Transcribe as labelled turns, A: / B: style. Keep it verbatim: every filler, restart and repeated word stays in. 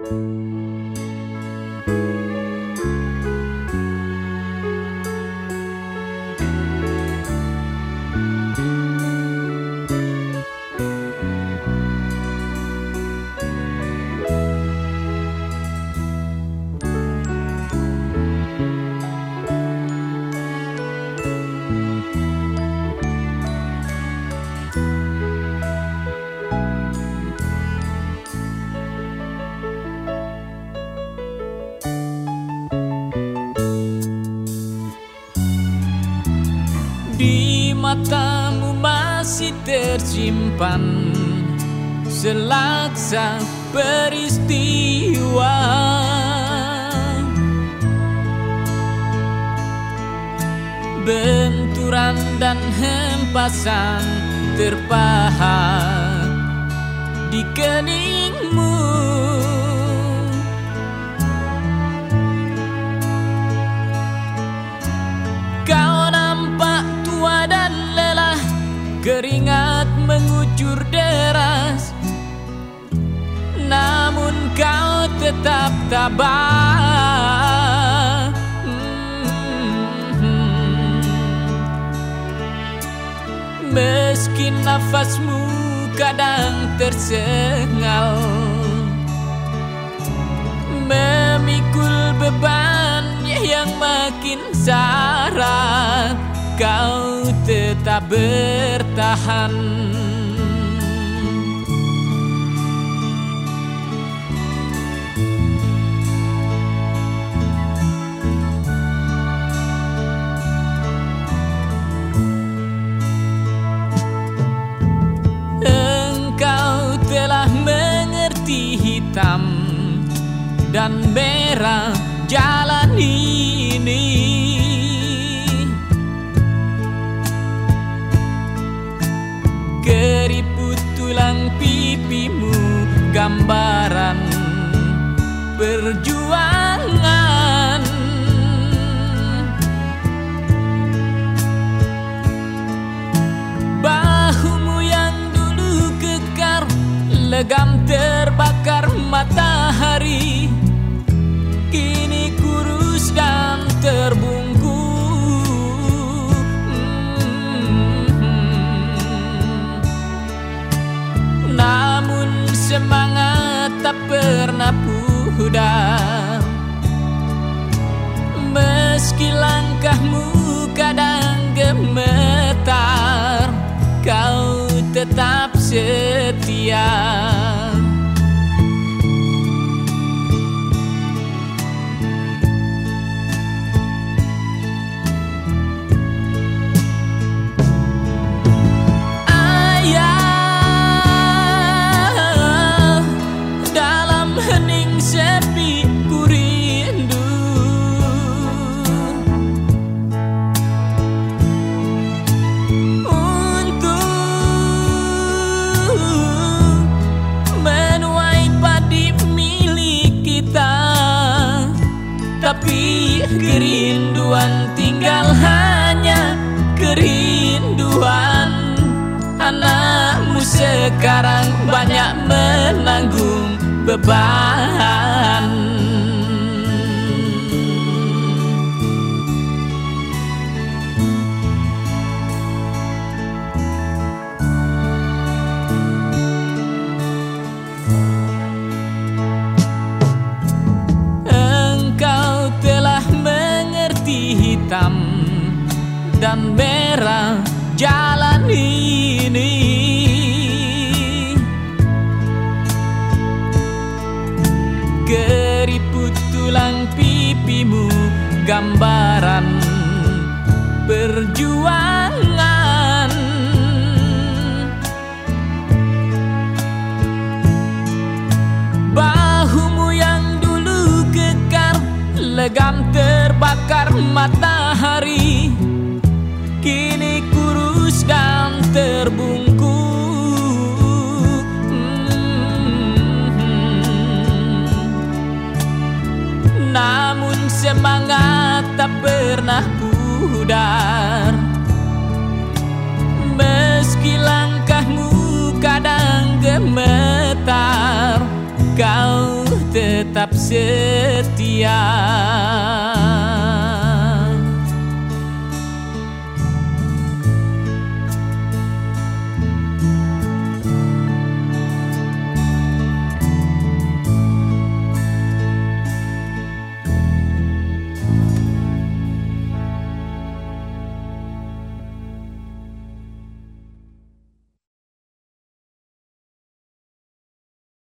A: Di matamu masih tersimpan selaksa peristiwa, benturan dan hempasan terpahat di keningmu. Kau nampak tua dan lelah, keringat mengucur deras, namun kau tetap tabah. Hmm. Meski nafasmu kadang tersengal, memikul beban yang makin syarat, kau tetap bertahan. Engkau telah mengerti hitam dan merah jalan ini. Keriput tulang pipimu gambaran perjuangan. Bahumu yang dulu kekar, legam terbakar matahari, kini kurus dan terbungkus. Namun semangat tak pernah pudar, meski langkahmu kadang gemetar, kau tetap setia. Tapi kerinduan tinggal hanya kerinduan. Anakmu sekarang banyak menanggung beban. Hitam dan merah jalan ini. Keriput tulang pipimu gambaran perjuangan. Bahumu yang dulu kekar, legam terbakar matahari, kini kurus dan terbungkus. Hmm. Namun semangat tak pernah pudar, meski langkahmu kadang gemetar, kau tetap setia.